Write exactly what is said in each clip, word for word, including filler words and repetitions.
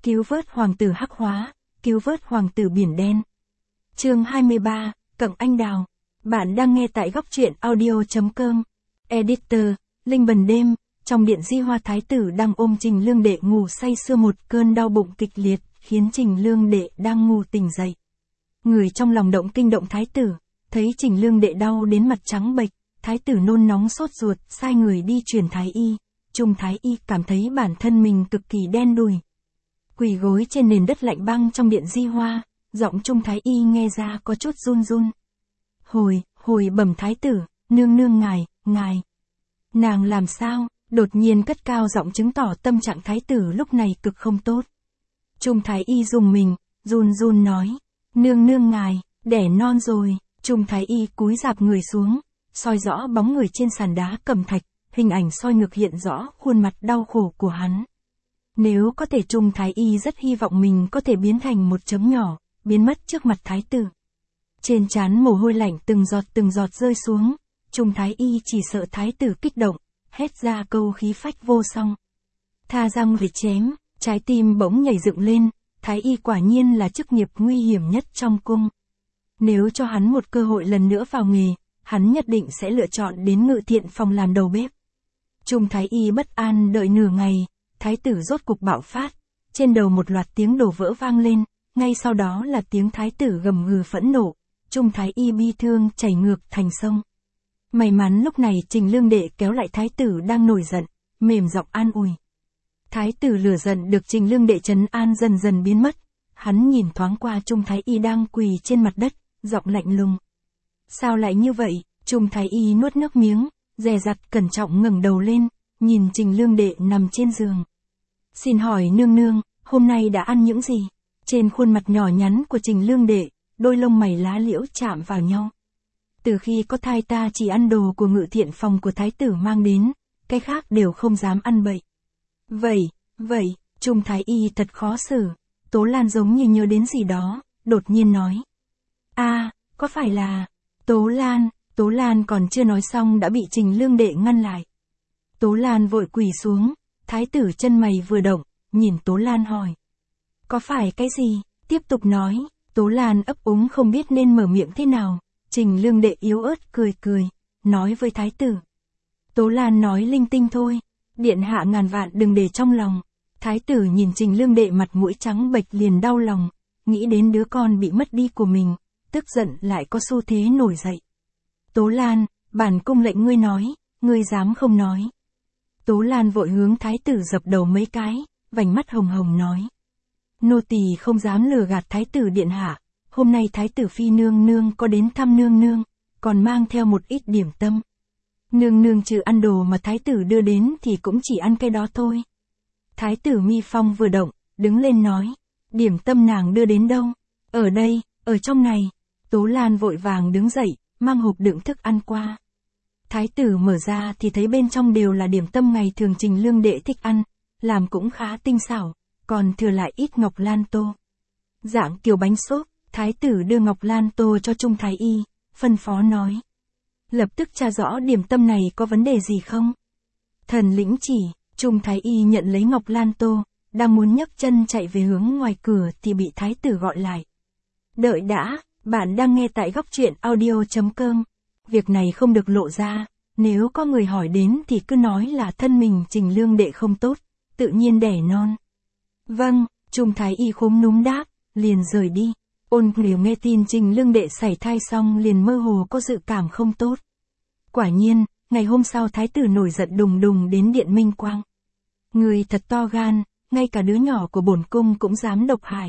cứu vớt hoàng tử hắc hóa, cứu vớt hoàng tử biển đen. Chương hai mươi ba, Cận Anh Đào. Bạn đang nghe tại góc truyện audio chấm com. Editor, Linh Bần đêm, trong điện Di Hoa thái tử đang ôm Trình Lương Đệ ngủ say sưa, một cơn đau bụng kịch liệt, khiến Trình Lương Đệ đang ngủ tỉnh dậy. Người trong lòng động kinh động thái tử, thấy Trình Lương Đệ đau đến mặt trắng bệch, thái tử nôn nóng sốt ruột, sai người đi truyền thái y. Trung thái y cảm thấy bản thân mình cực kỳ đen đủi. Quỳ gối trên nền đất lạnh băng trong điện Di Hoa, giọng Trung thái y nghe ra có chút run run. Hồi, hồi bẩm thái tử, nương nương ngài, ngài. Nàng làm sao? Đột nhiên cất cao giọng chứng tỏ tâm trạng thái tử lúc này cực không tốt. Trung thái y dùng mình, run run nói, nương nương ngài, đẻ non rồi. Trung thái y cúi rạp người xuống, soi rõ bóng người trên sàn đá cẩm thạch, hình ảnh soi ngược hiện rõ khuôn mặt đau khổ của hắn. Nếu có thể, Trung thái y rất hy vọng mình có thể biến thành một chấm nhỏ, biến mất trước mặt thái tử. Trên trán mồ hôi lạnh từng giọt từng giọt rơi xuống, Trung thái y chỉ sợ thái tử kích động, hét ra câu khí phách vô song. Tha răng vịt chém, trái tim bỗng nhảy dựng lên, thái y quả nhiên là chức nghiệp nguy hiểm nhất trong cung. Nếu cho hắn một cơ hội lần nữa vào nghề, hắn nhất định sẽ lựa chọn đến Ngự Thiện phòng làm đầu bếp. Trung thái y bất an đợi nửa ngày, thái tử rốt cục bạo phát, trên đầu một loạt tiếng đổ vỡ vang lên, ngay sau đó là tiếng thái tử gầm gừ phẫn nộ, Trung thái y bi thương chảy ngược thành sông. May mắn lúc này Trình Lương Đệ kéo lại thái tử đang nổi giận, mềm giọng an ủi. Thái tử lửa giận được Trình Lương Đệ trấn an dần dần biến mất, hắn nhìn thoáng qua Trung thái y đang quỳ trên mặt đất, giọng lạnh lùng. Sao lại như vậy? Trung thái y nuốt nước miếng, dè dặt cẩn trọng ngẩng đầu lên, nhìn Trình Lương Đệ nằm trên giường. Xin hỏi nương nương, hôm nay đã ăn những gì? Trên khuôn mặt nhỏ nhắn của Trình Lương Đệ, đôi lông mày lá liễu chạm vào nhau. Từ khi có thai ta chỉ ăn đồ của Ngự Thiện phòng của thái tử mang đến, cái khác đều không dám ăn bậy. Vậy, vậy, Trung thái y thật khó xử. Tố Lan giống như nhớ đến gì đó, đột nhiên nói. A, à, có phải là... Tố Lan, Tố Lan còn chưa nói xong đã bị Trình Lương Đệ ngăn lại. Tố Lan vội quỳ xuống, thái tử chân mày vừa động, nhìn Tố Lan hỏi. Có phải cái gì? Tiếp tục nói. Tố Lan ấp úng không biết nên mở miệng thế nào. Trình Lương Đệ yếu ớt cười cười, nói với thái tử. Tố Lan nói linh tinh thôi, điện hạ ngàn vạn đừng để trong lòng. Thái tử nhìn Trình Lương Đệ mặt mũi trắng bệch liền đau lòng, nghĩ đến đứa con bị mất đi của mình, tức giận lại có xu thế nổi dậy. Tố Lan, bản cung lệnh ngươi nói, ngươi dám không nói. Tố Lan vội hướng thái tử dập đầu mấy cái, vành mắt hồng hồng nói. Nô tỳ không dám lừa gạt thái tử điện hạ, hôm nay thái tử phi nương nương có đến thăm nương nương, còn mang theo một ít điểm tâm. Nương nương trừ ăn đồ mà thái tử đưa đến thì cũng chỉ ăn cái đó thôi. Thái tử mi phong vừa động, đứng lên nói, điểm tâm nàng đưa đến đâu? Ở đây, ở trong này. Tố Lan vội vàng đứng dậy, mang hộp đựng thức ăn qua. Thái tử mở ra thì thấy bên trong đều là điểm tâm ngày thường Trình Lương Đệ thích ăn, làm cũng khá tinh xảo, còn thừa lại ít ngọc lan tô. Dạng kiểu bánh xốp, thái tử đưa ngọc lan tô cho Trung thái y, phân phó nói. Lập tức tra rõ điểm tâm này có vấn đề gì không? Thần lĩnh chỉ. Trung thái y nhận lấy ngọc lan tô, đang muốn nhấc chân chạy về hướng ngoài cửa thì bị thái tử gọi lại. Đợi đã, bạn đang nghe tại góc truyện audio chấm com. Việc này không được lộ ra, nếu có người hỏi đến thì cứ nói là thân mình Trình Lương Đệ không tốt, tự nhiên đẻ non. Vâng, Trung thái y khúm núm đáp, liền rời đi. Ôn Kiều nghe tin Trình Lương Đệ sảy thai xong liền mơ hồ có dự cảm không tốt. Quả nhiên, ngày hôm sau thái tử nổi giận đùng đùng đến điện Minh Quang. Người thật to gan, ngay cả đứa nhỏ của bổn cung cũng dám độc hại.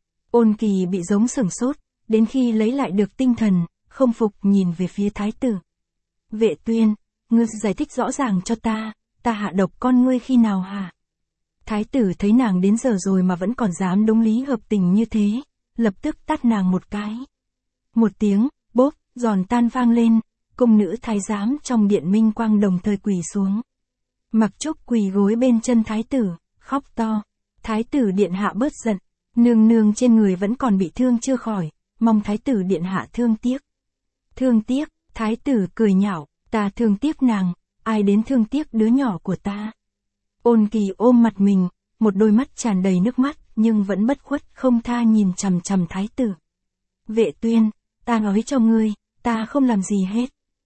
Ôn Kỳ bị giống sửng sốt, đến khi lấy lại được tinh thần, không phục nhìn về phía thái tử. Vệ Tuyên, ngươi giải thích rõ ràng cho ta, ta hạ độc con ngươi khi nào hả? Thái tử thấy nàng đến giờ rồi mà vẫn còn dám đúng lý hợp tình như thế, lập tức tát nàng một cái. Một tiếng, bốp, giòn tan vang lên, cung nữ thái giám trong điện Minh Quang đồng thời quỳ xuống. Mặc Trúc quỳ gối bên chân thái tử, khóc to. Thái tử điện hạ bớt giận, nương nương trên người vẫn còn bị thương chưa khỏi, mong thái tử điện hạ thương tiếc. Thương tiếc, thái tử cười nhạo, ta thương tiếc nàng, ai đến thương tiếc đứa nhỏ của ta. Ôn Kỳ ôm mặt mình, một đôi mắt tràn đầy nước mắt, nhưng vẫn bất khuất không tha nhìn chằm chằm thái tử. Vệ Tuyên, ta nói cho ngươi, ta không làm gì hết.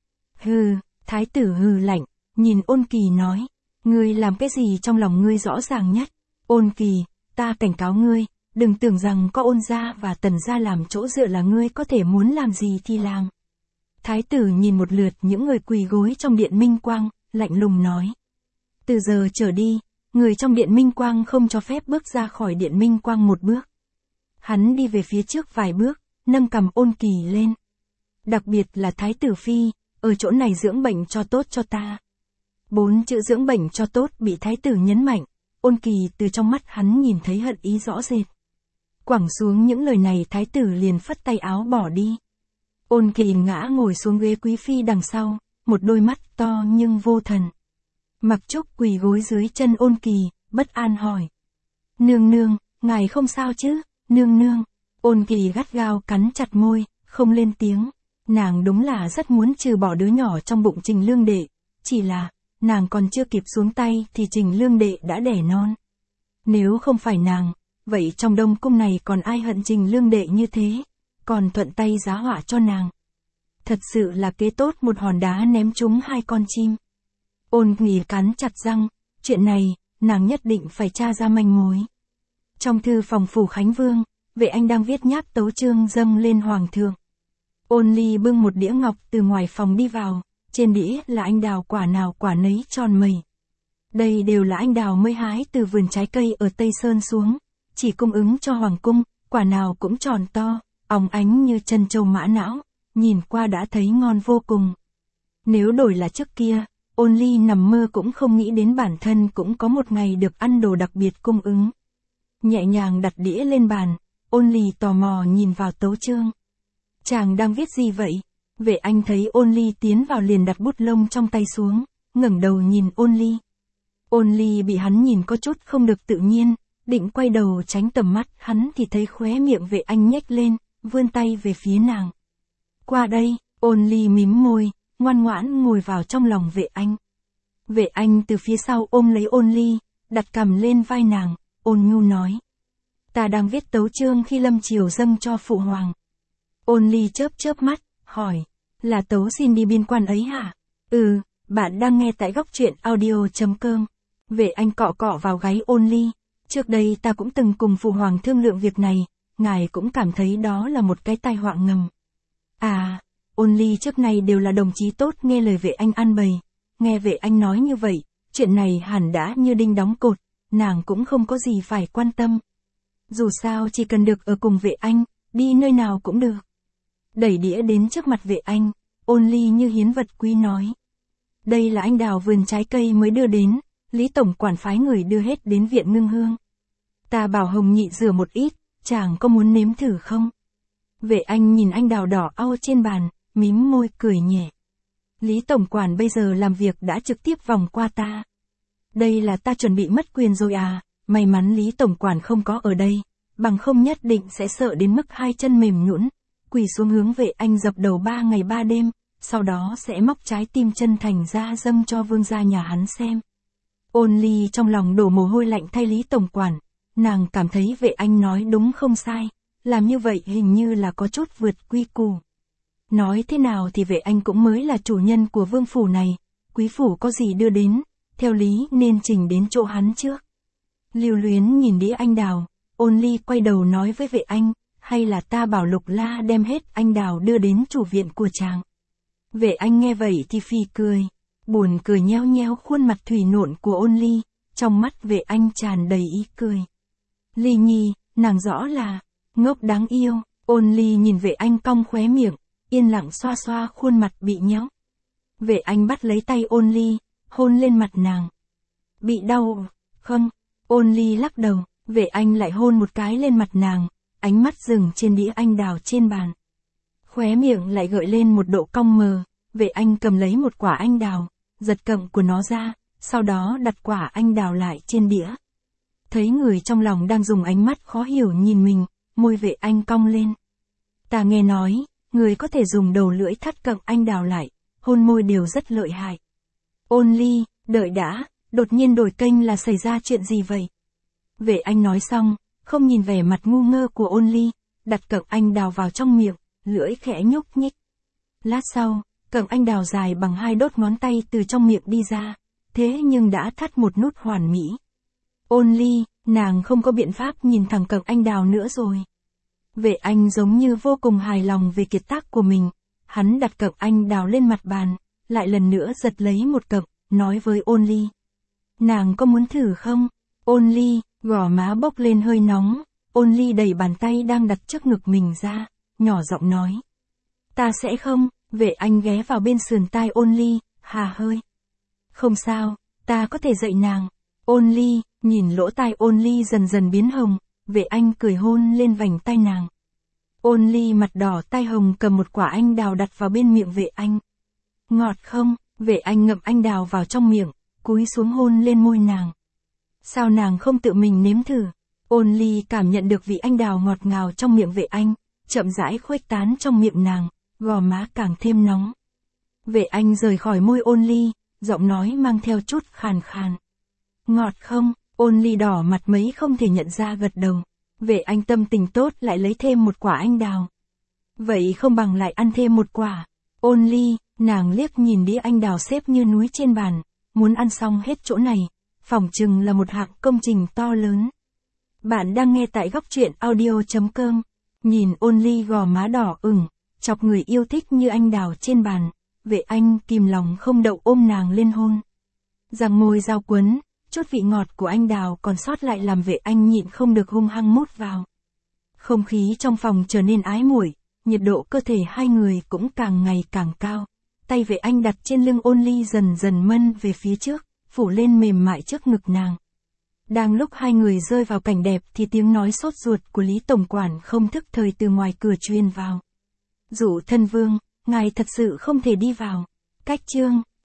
Hừ, thái tử hừ lạnh, nhìn Ôn Kỳ nói, ngươi làm cái gì trong lòng ngươi rõ ràng nhất. Ôn Kỳ, ta cảnh cáo ngươi, đừng tưởng rằng có Ôn gia và Tần gia làm chỗ dựa là ngươi có thể muốn làm gì thì làm. Thái tử nhìn một lượt những người quỳ gối trong điện Minh Quang, lạnh lùng nói. Từ giờ trở đi, người trong điện Minh Quang không cho phép bước ra khỏi điện Minh Quang một bước. Hắn đi về phía trước vài bước, nâng cầm Ôn Kỳ lên. Đặc biệt là Thái tử Phi, ở chỗ này dưỡng bệnh cho tốt cho ta. Bốn chữ dưỡng bệnh cho tốt bị Thái tử nhấn mạnh, Ôn Kỳ từ trong mắt hắn nhìn thấy hận ý rõ rệt. Quẳng xuống những lời này Thái tử liền phất tay áo bỏ đi. Ôn Kỳ ngã ngồi xuống ghế quý phi đằng sau, một đôi mắt to nhưng vô thần. Mặc Trúc quỳ gối dưới chân Ôn Kỳ, bất an hỏi. Nương nương, ngài không sao chứ, nương nương. Ôn Kỳ gắt gao cắn chặt môi, không lên tiếng. Nàng đúng là rất muốn trừ bỏ đứa nhỏ trong bụng Trình Lương Đệ, chỉ là, nàng còn chưa kịp xuống tay thì Trình Lương Đệ đã đẻ non. Nếu không phải nàng, vậy trong Đông Cung này còn ai hận Trình Lương Đệ như thế, còn thuận tay giá họa cho nàng. Thật sự là kế tốt một hòn đá ném trúng hai con chim. Ôn Kỳ cắn chặt răng, chuyện này, nàng nhất định phải tra ra manh mối. Trong thư phòng phủ Khánh Vương, Vệ Anh đang viết nháp tấu chương dâng lên hoàng thượng. Ôn Ly bưng một đĩa ngọc từ ngoài phòng đi vào, trên đĩa là anh đào quả nào quả nấy tròn mẩy. Đây đều là anh đào mới hái từ vườn trái cây ở Tây Sơn xuống, chỉ cung ứng cho hoàng cung, quả nào cũng tròn to, óng ánh như chân châu mã não, nhìn qua đã thấy ngon vô cùng. Nếu đổi là trước kia, Ôn Ly nằm mơ cũng không nghĩ đến bản thân cũng có một ngày được ăn đồ đặc biệt cung ứng. Nhẹ nhàng đặt đĩa lên bàn, Ôn Ly tò mò nhìn vào tấu chương. Chàng đang viết gì vậy? Vệ Anh thấy Ôn Ly tiến vào liền đặt bút lông trong tay xuống, ngẩng đầu nhìn Ôn Ly. Ôn Ly bị hắn nhìn có chút không được tự nhiên, định quay đầu tránh tầm mắt hắn thì thấy khóe miệng Vệ Anh nhếch lên, vươn tay về phía nàng. Qua đây, Ôn Ly mím môi, ngoan ngoãn ngồi vào trong lòng Vệ Anh. Vệ Anh từ phía sau ôm lấy Ôn Ly, đặt cằm lên vai nàng, ôn nhu nói. Ta đang viết tấu chương khi lâm triều dâng cho phụ hoàng. Ôn Ly chớp chớp mắt, hỏi, là tấu xin đi biên quan ấy hả? Ừ, bạn đang nghe tại góc truyện audio.com. Vệ Anh cọ cọ vào gáy Ôn Ly, trước đây ta cũng từng cùng phụ hoàng thương lượng việc này, ngài cũng cảm thấy đó là một cái tai họa ngầm. À, Ôn Ly trước này đều là đồng chí tốt nghe lời Vệ Anh an bày, nghe Vệ Anh nói như vậy, chuyện này hẳn đã như đinh đóng cột, nàng cũng không có gì phải quan tâm. Dù sao chỉ cần được ở cùng Vệ Anh, đi nơi nào cũng được. Đẩy đĩa đến trước mặt Vệ Anh, Ôn Ly như hiến vật quý nói. Đây là anh đào vườn trái cây mới đưa đến, Lý Tổng quản phái người đưa hết đến viện Ngưng Hương. Ta bảo Hồng Nhị rửa một ít, chàng có muốn nếm thử không? Vệ Anh nhìn anh đào đỏ au trên bàn, mím môi cười nhẹ. Lý Tổng quản bây giờ làm việc đã trực tiếp vòng qua ta. Đây là ta chuẩn bị mất quyền rồi à, may mắn Lý Tổng quản không có ở đây, bằng không nhất định sẽ sợ đến mức hai chân mềm nhũn, quỳ xuống hướng Vệ Anh dập đầu ba ngày ba đêm, sau đó sẽ móc trái tim chân thành ra dâng cho vương gia nhà hắn xem. Ôn Ly trong lòng đổ mồ hôi lạnh thay Lý Tổng quản, nàng cảm thấy Vệ Anh nói đúng không sai, làm như vậy hình như là có chút vượt quy củ. Nói thế nào thì Vệ Anh cũng mới là chủ nhân của vương phủ này, quý phủ có gì đưa đến, theo lý nên trình đến chỗ hắn trước. Lưu Luyến nhìn đĩa anh đào, Ôn Ly quay đầu nói với Vệ Anh, hay là ta bảo Lục La đem hết anh đào đưa đến chủ viện của chàng. Vệ Anh nghe vậy thì phì cười, buồn cười nheo nheo khuôn mặt thủy nộn của Ôn Ly, trong mắt Vệ Anh tràn đầy ý cười. Ly Nhi, nàng rõ là ngốc đáng yêu. Ôn Ly nhìn Vệ Anh cong khóe miệng, yên lặng xoa xoa khuôn mặt bị nhéo. Vệ Anh bắt lấy tay Ôn Ly, hôn lên mặt nàng. Bị đau không? Ôn Ly lắc đầu, Vệ Anh lại hôn một cái lên mặt nàng, ánh mắt dừng trên đĩa anh đào trên bàn. Khóe miệng lại gợi lên một độ cong mờ, Vệ Anh cầm lấy một quả anh đào, giật cọng của nó ra, sau đó đặt quả anh đào lại trên đĩa. Thấy người trong lòng đang dùng ánh mắt khó hiểu nhìn mình, môi Vệ Anh cong lên. Ta nghe nói, người có thể dùng đầu lưỡi thắt cọng anh đào lại, hôn môi đều rất lợi hại. Ôn Ly, đợi đã, đột nhiên đổi kênh là xảy ra chuyện gì vậy? Vệ Anh nói xong, không nhìn vẻ mặt ngu ngơ của Only, đặt cọng anh đào vào trong miệng, lưỡi khẽ nhúc nhích. Lát sau, cọng anh đào dài bằng hai đốt ngón tay từ trong miệng đi ra, thế nhưng đã thắt một nút hoàn mỹ. Only, nàng không có biện pháp nhìn thẳng cọng anh đào nữa rồi. Vệ Anh giống như vô cùng hài lòng về kiệt tác của mình, hắn đặt cọng anh đào lên mặt bàn, lại lần nữa giật lấy một cọng, nói với Only. Nàng có muốn thử không? Only, gò má bốc lên hơi nóng, Only đẩy bàn tay đang đặt trước ngực mình ra, nhỏ giọng nói. Ta sẽ không, Vệ Anh ghé vào bên sườn tai Only, hà hơi. Không sao, ta có thể dạy nàng. Only, nhìn lỗ tai Only dần dần biến hồng, Vệ Anh cười hôn lên vành tai nàng. Only mặt đỏ tai hồng cầm một quả anh đào đặt vào bên miệng Vệ Anh. Ngọt không? Vệ Anh ngậm anh đào vào trong miệng, cúi xuống hôn lên môi nàng. Sao nàng không tự mình nếm thử? Only cảm nhận được vị anh đào ngọt ngào trong miệng Vệ Anh, chậm rãi khuếch tán trong miệng nàng, gò má càng thêm nóng. Vệ Anh rời khỏi môi Only, giọng nói mang theo chút khàn khàn. Ngọt không? Only đỏ mặt mấy không thể nhận ra gật đầu. Vệ Anh tâm tình tốt lại lấy thêm một quả anh đào. Vậy không bằng lại ăn thêm một quả. Only, nàng liếc nhìn đĩa anh đào xếp như núi trên bàn, muốn ăn xong hết chỗ này, phỏng chừng là một hạng công trình to lớn. Bạn đang nghe tại góc truyện audio chấm com. Nhìn Only gò má đỏ ửng, chọc người yêu thích như anh đào trên bàn, Vệ Anh kìm lòng không đậu ôm nàng lên hôn. Răng môi dao quấn, chút vị ngọt của anh đào còn sót lại làm Vệ Anh nhịn không được hung hăng mút vào. Không khí trong phòng trở nên ái muội, nhiệt độ cơ thể hai người cũng càng ngày càng cao. Tay Vệ Anh đặt trên lưng Only dần dần mân về phía trước, phủ lên mềm mại trước ngực nàng. Đang lúc hai người rơi vào cảnh đẹp thì tiếng nói sốt ruột của Lý Tổng Quản không thức thời từ ngoài cửa truyền vào. Dụ thân vương, ngài thật sự không thể đi vào. Cách chương,